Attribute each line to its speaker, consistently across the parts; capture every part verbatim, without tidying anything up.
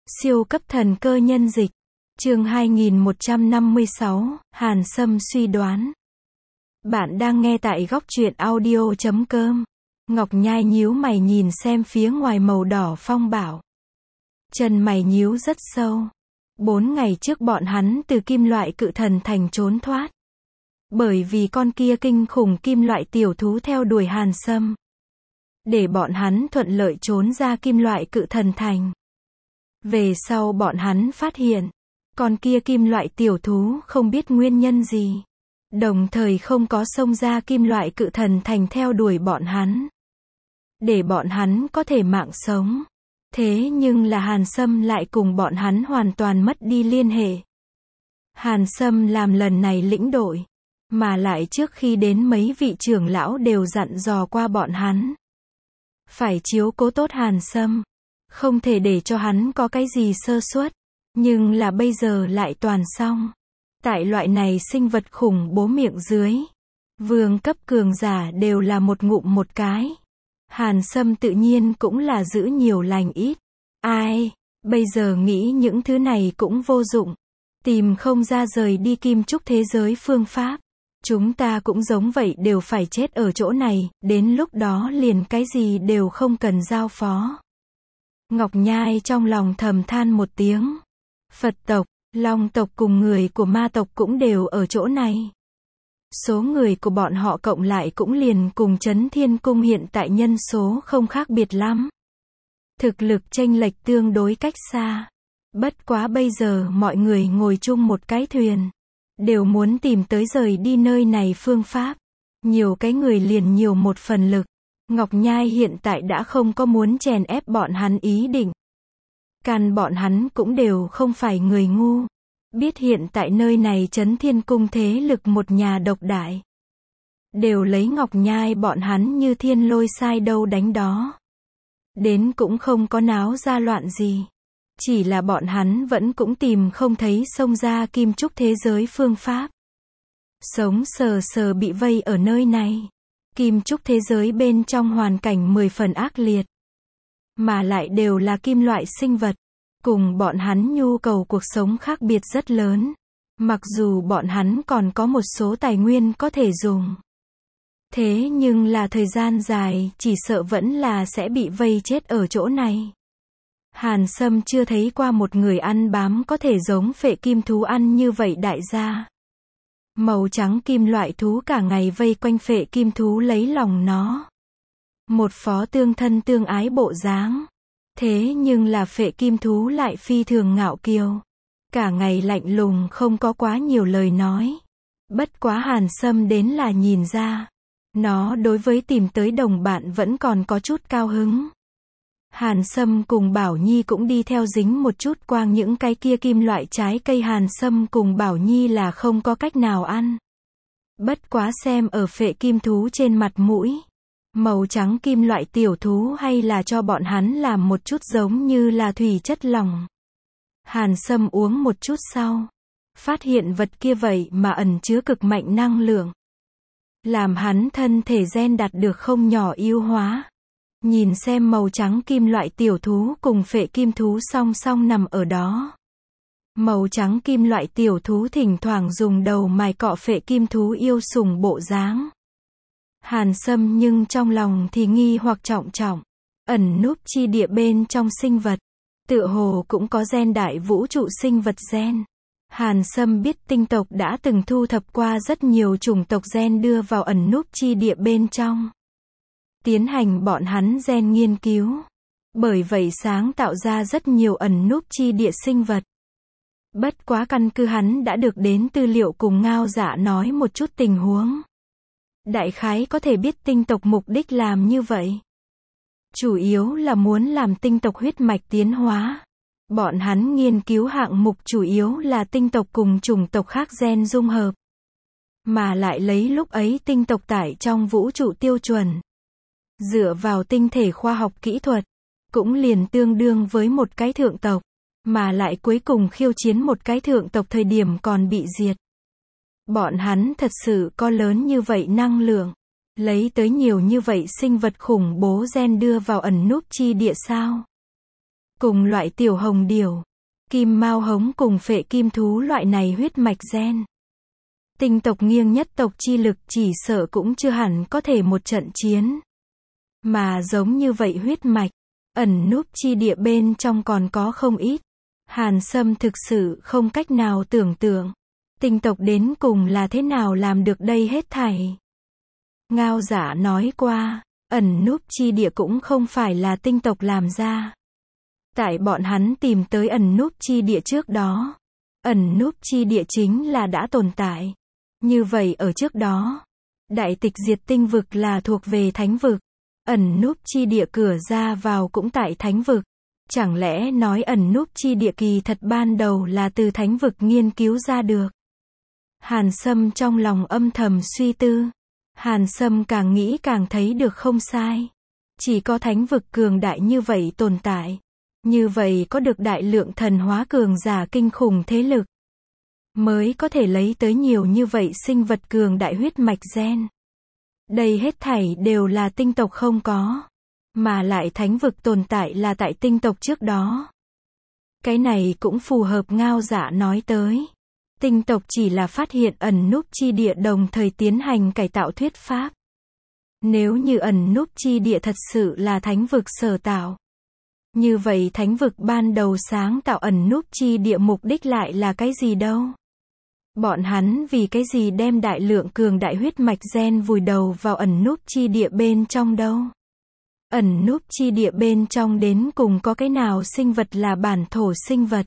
Speaker 1: Siêu cấp thần cơ nhân dịch. Chương hai nghìn một trăm năm mươi sáu, Hàn Sâm suy đoán. Bạn đang nghe tại góc truyện audio chấm com. Ngọc Nhai nhíu mày nhìn xem phía ngoài màu đỏ phong bảo. Chân mày nhíu rất sâu. Bốn ngày trước bọn hắn từ kim loại cự thần thành trốn thoát. Bởi vì con kia kinh khủng kim loại tiểu thú theo đuổi Hàn Sâm. Để bọn hắn thuận lợi trốn ra kim loại cự thần thành. Về sau bọn hắn phát hiện, con kia kim loại tiểu thú không biết nguyên nhân gì. Đồng thời không có xông ra kim loại cự thần thành theo đuổi bọn hắn. Để bọn hắn có thể mạng sống. Thế nhưng là Hàn Sâm lại cùng bọn hắn hoàn toàn mất đi liên hệ. Hàn Sâm làm lần này lĩnh đội. Mà lại trước khi đến mấy vị trưởng lão đều dặn dò qua bọn hắn. Phải chiếu cố tốt Hàn Sâm. Không thể để cho hắn có cái gì sơ suất. Nhưng là bây giờ lại toàn xong. Tại loại này sinh vật khủng bố miệng dưới. Vương cấp cường giả đều là một ngụm một cái. Hàn Sâm tự nhiên cũng là giữ nhiều lành ít. Ai, bây giờ nghĩ những thứ này cũng vô dụng. Tìm không ra rời đi kim trúc thế giới phương pháp. Chúng ta cũng giống vậy đều phải chết ở chỗ này, đến lúc đó liền cái gì đều không cần giao phó. Ngọc Nhai trong lòng thầm than một tiếng. Phật tộc, Long tộc cùng người của ma tộc cũng đều ở chỗ này. Số người của bọn họ cộng lại cũng liền cùng Chấn Thiên Cung hiện tại nhân số không khác biệt lắm. Thực lực chênh lệch tương đối cách xa. Bất quá bây giờ mọi người ngồi chung một cái thuyền. Đều muốn tìm tới rời đi nơi này phương pháp. Nhiều cái người liền nhiều một phần lực. Ngọc Nhai hiện tại đã không có muốn chèn ép bọn hắn ý định. Căn bọn hắn cũng đều không phải người ngu. Biết hiện tại nơi này Chấn Thiên Cung thế lực một nhà độc đại. Đều lấy Ngọc Nhai bọn hắn như thiên lôi sai đâu đánh đó. Đến cũng không có náo ra loạn gì. Chỉ là bọn hắn vẫn cũng tìm không thấy xông ra kim trúc thế giới phương pháp. Sống sờ sờ bị vây ở nơi này. Kim trúc thế giới bên trong hoàn cảnh mười phần ác liệt. Mà lại đều là kim loại sinh vật. Cùng bọn hắn nhu cầu cuộc sống khác biệt rất lớn. Mặc dù bọn hắn còn có một số tài nguyên có thể dùng. Thế nhưng là thời gian dài chỉ sợ vẫn là sẽ bị vây chết ở chỗ này. Hàn Sâm chưa thấy qua một người ăn bám có thể giống phệ kim thú ăn như vậy đại gia. Màu trắng kim loại thú cả ngày vây quanh phệ kim thú lấy lòng nó. Một phó tương thân tương ái bộ dáng. Thế nhưng là phệ kim thú lại phi thường ngạo kiêu. Cả ngày lạnh lùng không có quá nhiều lời nói. Bất quá Hàn Sâm đến là nhìn ra. Nó đối với tìm tới đồng bạn vẫn còn có chút cao hứng. Hàn Sâm cùng Bảo Nhi cũng đi theo dính một chút quang những cái kia kim loại trái cây Hàn Sâm cùng Bảo Nhi là không có cách nào ăn. Bất quá xem ở phệ kim thú trên mặt mũi. Màu trắng kim loại tiểu thú hay là cho bọn hắn làm một chút giống như là thủy chất lỏng. Hàn Sâm uống một chút sau. Phát hiện vật kia vậy mà ẩn chứa cực mạnh năng lượng. Làm hắn thân thể gen đạt được không nhỏ ưu hóa. Nhìn xem màu trắng kim loại tiểu thú cùng phệ kim thú song song nằm ở đó. Màu trắng kim loại tiểu thú thỉnh thoảng dùng đầu mài cọ phệ kim thú yêu sủng bộ dáng. Hàn Sâm nhưng trong lòng thì nghi hoặc trọng trọng. Ẩn núp chi địa bên trong sinh vật. Tựa hồ cũng có gen đại vũ trụ sinh vật gen. Hàn Sâm biết tinh tộc đã từng thu thập qua rất nhiều chủng tộc gen đưa vào ẩn núp chi địa bên trong. Tiến hành bọn hắn gen nghiên cứu. Bởi vậy sáng tạo ra rất nhiều ẩn núp chi địa sinh vật. Bất quá căn cứ hắn đã được đến tư liệu cùng Ngao Dạ nói một chút tình huống. Đại khái có thể biết tinh tộc mục đích làm như vậy. Chủ yếu là muốn làm tinh tộc huyết mạch tiến hóa. Bọn hắn nghiên cứu hạng mục chủ yếu là tinh tộc cùng chủng tộc khác gen dung hợp. Mà lại lấy lúc ấy tinh tộc tại trong vũ trụ tiêu chuẩn. Dựa vào tinh thể khoa học kỹ thuật. Cũng liền tương đương với một cái thượng tộc. Mà lại cuối cùng khiêu chiến một cái thượng tộc thời điểm còn bị diệt. Bọn hắn thật sự có lớn như vậy năng lượng. Lấy tới nhiều như vậy sinh vật khủng bố gen đưa vào ẩn núp chi địa sao? cùng loại tiểu hồng điểu, kim mao hống cùng phệ kim thú loại này huyết mạch gen. Tinh tộc nghiêng nhất tộc chi lực chỉ sợ cũng chưa hẳn có thể một trận chiến. Mà giống như vậy huyết mạch, ẩn núp chi địa bên trong còn có không ít. Hàn Sâm thực sự không cách nào tưởng tượng, tinh tộc đến cùng là thế nào làm được đây hết thảy. Ngao Giả nói qua, ẩn núp chi địa cũng không phải là tinh tộc làm ra. Tại bọn hắn tìm tới ẩn núp chi địa trước đó, ẩn núp chi địa chính là đã tồn tại. Như vậy ở trước đó, đại tịch diệt tinh vực là thuộc về thánh vực. Ẩn núp chi địa cửa ra vào cũng tại thánh vực. Chẳng lẽ nói ẩn núp chi địa kỳ thật ban đầu là từ thánh vực nghiên cứu ra được? Hàn Sâm trong lòng âm thầm suy tư. Hàn Sâm càng nghĩ càng thấy được không sai. Chỉ có thánh vực cường đại như vậy tồn tại. Như vậy có được đại lượng thần hóa cường giả kinh khủng thế lực. Mới có thể lấy tới nhiều như vậy sinh vật cường đại huyết mạch gen. Đây hết thảy đều là tinh tộc không có. Mà lại thánh vực tồn tại là tại tinh tộc trước đó. Cái này cũng phù hợp Ngao Giả nói tới. Tinh tộc chỉ là phát hiện ẩn núp chi địa đồng thời tiến hành cải tạo thuyết pháp. Nếu như ẩn núp chi địa thật sự là thánh vực sở tạo. Như vậy thánh vực ban đầu sáng tạo ẩn núp chi địa mục đích lại là cái gì đâu? Bọn hắn vì cái gì đem đại lượng cường đại huyết mạch gen vùi đầu vào ẩn núp chi địa bên trong đâu? Ẩn núp chi địa bên trong đến cùng có cái nào sinh vật là bản thổ sinh vật?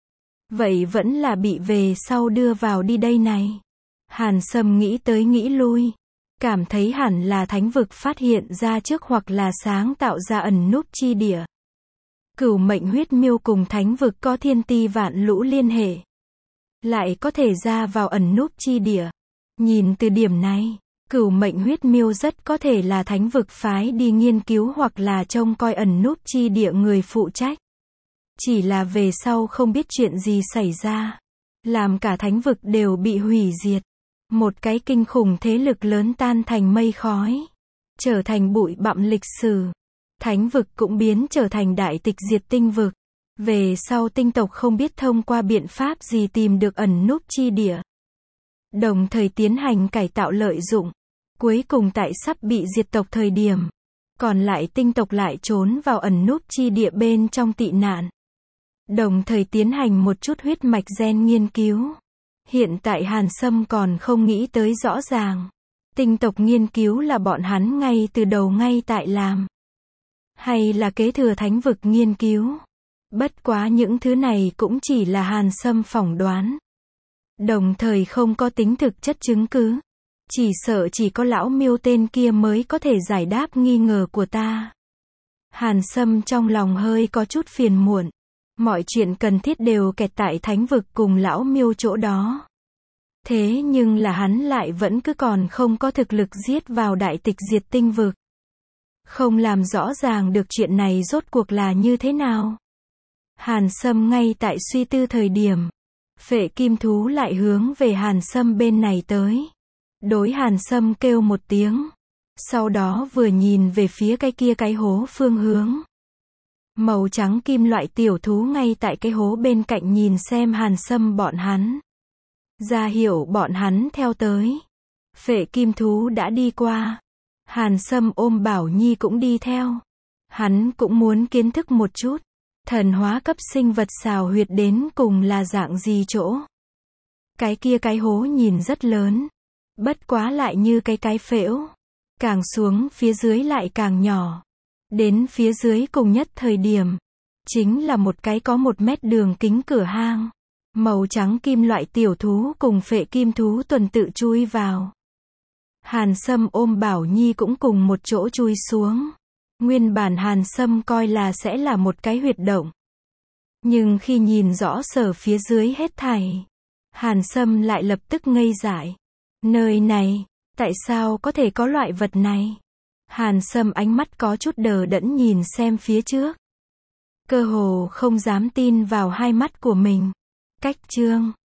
Speaker 1: Vậy vẫn là bị về sau đưa vào đi đây này. Hàn Sâm nghĩ tới nghĩ lui. Cảm thấy hẳn là thánh vực phát hiện ra trước hoặc là sáng tạo ra ẩn núp chi địa. Cửu mệnh huyết miêu cùng thánh vực có thiên ti vạn lũ liên hệ. Lại có thể ra vào ẩn núp chi địa. Nhìn từ điểm này, cửu mệnh huyết miêu rất có thể là thánh vực phái đi nghiên cứu hoặc là trông coi ẩn núp chi địa người phụ trách. Chỉ là về sau không biết chuyện gì xảy ra. Làm cả thánh vực đều bị hủy diệt. Một cái kinh khủng thế lực lớn tan thành mây khói. Trở thành bụi bặm lịch sử. Thánh vực cũng biến trở thành đại tịch diệt tinh vực. Về sau tinh tộc không biết thông qua biện pháp gì tìm được ẩn núp chi địa. Đồng thời tiến hành cải tạo lợi dụng. Cuối cùng tại sắp bị diệt tộc thời điểm. Còn lại tinh tộc lại trốn vào ẩn núp chi địa bên trong tị nạn. Đồng thời tiến hành một chút huyết mạch gen nghiên cứu. Hiện tại Hàn Sâm còn không nghĩ tới rõ ràng. Tinh tộc nghiên cứu là bọn hắn ngay từ đầu ngay tại làm. Hay là kế thừa thánh vực nghiên cứu. Bất quá những thứ này cũng chỉ là Hàn Sâm phỏng đoán. Đồng thời không có tính thực chất chứng cứ. Chỉ sợ chỉ có lão miêu tên kia mới có thể giải đáp nghi ngờ của ta. Hàn Sâm trong lòng hơi có chút phiền muộn. Mọi chuyện cần thiết đều kẹt tại thánh vực cùng lão miêu chỗ đó. Thế nhưng là hắn lại vẫn cứ còn không có thực lực giết vào đại tịch diệt tinh vực. Không làm rõ ràng được chuyện này rốt cuộc là như thế nào. Hàn Sâm ngay tại suy tư thời điểm. Phệ kim thú lại hướng về Hàn Sâm bên này tới. Đối Hàn Sâm kêu một tiếng. Sau đó vừa nhìn về phía cái kia cái hố phương hướng. Màu trắng kim loại tiểu thú ngay tại cái hố bên cạnh nhìn xem Hàn Sâm bọn hắn. Ra hiệu bọn hắn theo tới. Phệ kim thú đã đi qua. Hàn Sâm ôm Bảo Nhi cũng đi theo. Hắn cũng muốn kiến thức một chút. Thần hóa cấp sinh vật xào huyệt đến cùng là dạng gì chỗ. Cái kia cái hố nhìn rất lớn. Bất quá lại như cái cái phễu. Càng xuống phía dưới lại càng nhỏ. Đến phía dưới cùng nhất thời điểm. Chính là một cái có một mét đường kính cửa hang. Màu trắng kim loại tiểu thú cùng phệ kim thú tuần tự chui vào. Hàn Sâm ôm Bảo Nhi cũng cùng một chỗ chui xuống. Nguyên bản Hàn Sâm coi là sẽ là một cái huyệt động. Nhưng khi nhìn rõ sở phía dưới hết thảy. Hàn Sâm lại lập tức ngây dại. Nơi này, tại sao có thể có loại vật này? Hàn Sâm ánh mắt có chút đờ đẫn nhìn xem phía trước. Cơ hồ không dám tin vào hai mắt của mình. Cách chương